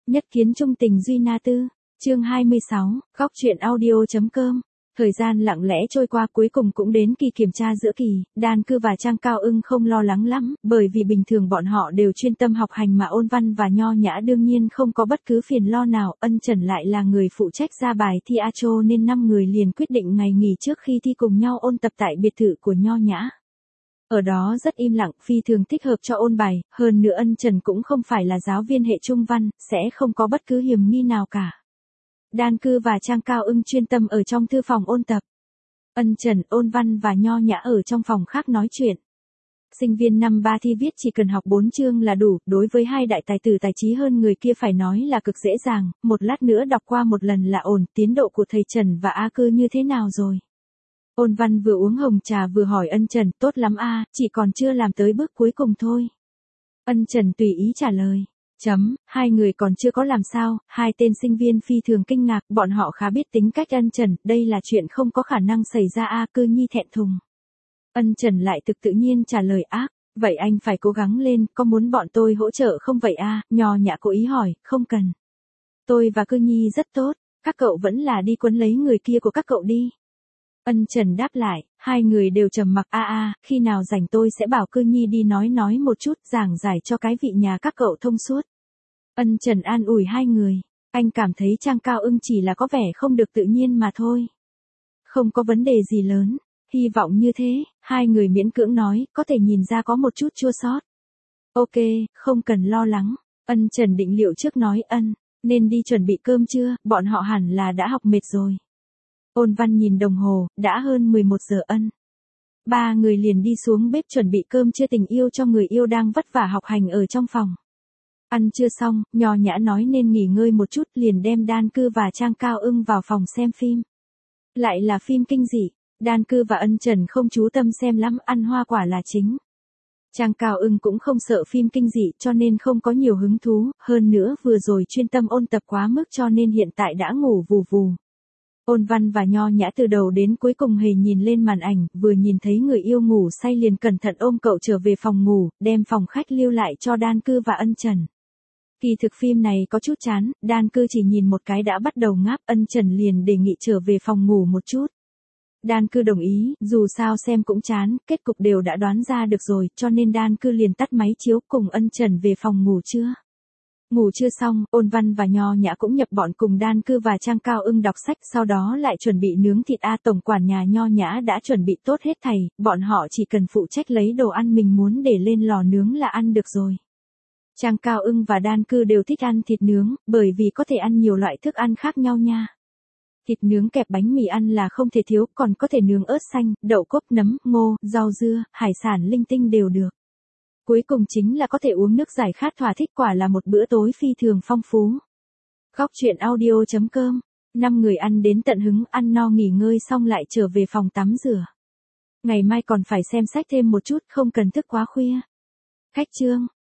Nhất kiến trung tình Duy Na Tư, chương 26, góc truyện audio.com. Thời gian lặng lẽ trôi qua, cuối cùng cũng đến kỳ kiểm tra giữa kỳ. Đan Cư và Trang Cao Ưng không lo lắng lắm, bởi vì bình thường bọn họ đều chuyên tâm học hành mà Ôn Văn và Nho Nhã đương nhiên không có bất cứ phiền lo nào. Ân Trần lại là người phụ trách ra bài thi cho nên 5 người liền quyết định ngày nghỉ trước khi thi cùng nhau ôn tập tại biệt thự của Nho Nhã. Ở đó rất im lặng, phi thường thích hợp cho ôn bài, hơn nữa Ân Trần cũng không phải là giáo viên hệ trung văn, sẽ không có bất cứ hiểm nghi nào cả. Đan Cư và Trang Cao Ưng chuyên tâm ở trong thư phòng ôn tập. Ân Trần, Ôn Văn và Nho Nhã ở trong phòng khác nói chuyện. Sinh viên năm 3 thi viết chỉ cần học 4 chương là đủ, đối với hai đại tài tử tài trí hơn người kia phải nói là cực dễ dàng, một lát nữa đọc qua một lần là ổn. Tiến độ của thầy Trần và A Cư như thế nào rồi? Ôn Văn vừa uống hồng trà vừa hỏi Ân Trần, tốt lắm a, chỉ còn chưa làm tới bước cuối cùng thôi. Ân Trần tùy ý trả lời. Hai người còn chưa có làm sao, hai tên sinh viên phi thường kinh ngạc, bọn họ khá biết tính cách Ân Trần, đây là chuyện không có khả năng xảy ra a. Cư Nhi thẹn thùng. Ân Trần lại thực tự nhiên trả lời ác, vậy anh phải cố gắng lên, có muốn bọn tôi hỗ trợ không vậy a? Nho Nhã cố ý hỏi, không cần. Tôi và Cư Nhi rất tốt, các cậu vẫn là đi quấn lấy người kia của các cậu đi. Ân Trần đáp lại, hai người đều trầm mặc khi nào rảnh tôi sẽ bảo Cư Nhi đi nói một chút, giảng giải cho cái vị nhà các cậu thông suốt. Ân Trần an ủi hai người, anh cảm thấy Trang Cao Ưng chỉ là có vẻ không được tự nhiên mà thôi. Không có vấn đề gì lớn, hy vọng như thế, hai người miễn cưỡng nói, có thể nhìn ra có một chút chua xót. Ok, không cần lo lắng, Ân Trần định liệu trước nói nên đi chuẩn bị cơm chưa, bọn họ hẳn là đã học mệt rồi. Ôn Văn nhìn đồng hồ, đã hơn 11 giờ. Ba người liền đi xuống bếp chuẩn bị cơm trưa tình yêu cho người yêu đang vất vả học hành ở trong phòng. Ăn chưa xong, Nho Nhã nói nên nghỉ ngơi một chút, liền đem Đan Cư và Trang Cao Ưng vào phòng xem phim. Lại là phim kinh dị, Đan Cư và Ân Trần không chú tâm xem lắm, ăn hoa quả là chính. Trang Cao Ưng cũng không sợ phim kinh dị cho nên không có nhiều hứng thú, hơn nữa vừa rồi chuyên tâm ôn tập quá mức cho nên hiện tại đã ngủ vù vù. Ôn Văn và Nho Nhã từ đầu đến cuối cùng hề nhìn lên màn ảnh, vừa nhìn thấy người yêu ngủ say liền cẩn thận ôm cậu trở về phòng ngủ, đem phòng khách lưu lại cho Đan Cư và Ân Trần. Kỳ thực phim này có chút chán, Đan Cư chỉ nhìn một cái đã bắt đầu ngáp, Ân Trần liền đề nghị trở về phòng ngủ một chút. Đan Cư đồng ý, dù sao xem cũng chán, kết cục đều đã đoán ra được rồi, cho nên Đan Cư liền tắt máy chiếu cùng Ân Trần về phòng ngủ trưa. Ngủ chưa xong, Ôn Văn và Nho Nhã cũng nhập bọn cùng Đan Cư và Trang Cao Ưng đọc sách, sau đó lại chuẩn bị nướng thịt tổng quản nhà Nho Nhã đã chuẩn bị tốt hết thảy, bọn họ chỉ cần phụ trách lấy đồ ăn mình muốn để lên lò nướng là ăn được rồi. Trang Cao Ưng và Đan Cư đều thích ăn thịt nướng, bởi vì có thể ăn nhiều loại thức ăn khác nhau nha. Thịt nướng kẹp bánh mì ăn là không thể thiếu, còn có thể nướng ớt xanh, đậu cốp, nấm, ngô, rau dưa, hải sản linh tinh đều được. Cuối cùng chính là có thể uống nước giải khát thỏa thích, quả là một bữa tối phi thường phong phú. Góc truyện audio.com. 5 người ăn đến tận hứng, ăn no nghỉ ngơi xong lại trở về phòng tắm rửa. Ngày mai còn phải xem sách thêm một chút, không cần thức quá khuya. Khách trương,